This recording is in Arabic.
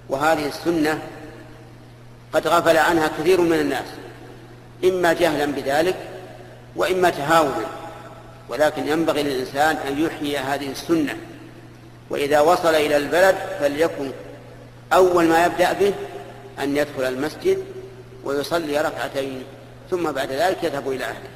وهذه السنة قد غفل عنها كثير من الناس، إما جهلا بذلك وإما تهاونا، ولكن ينبغي للإنسان أن يحيي هذه السنة، وإذا وصل إلى البلد فليكن أول ما يبدأ به أن يدخل المسجد ويصلي ركعتين، ثم بعد ذلك يذهب إلى أهله.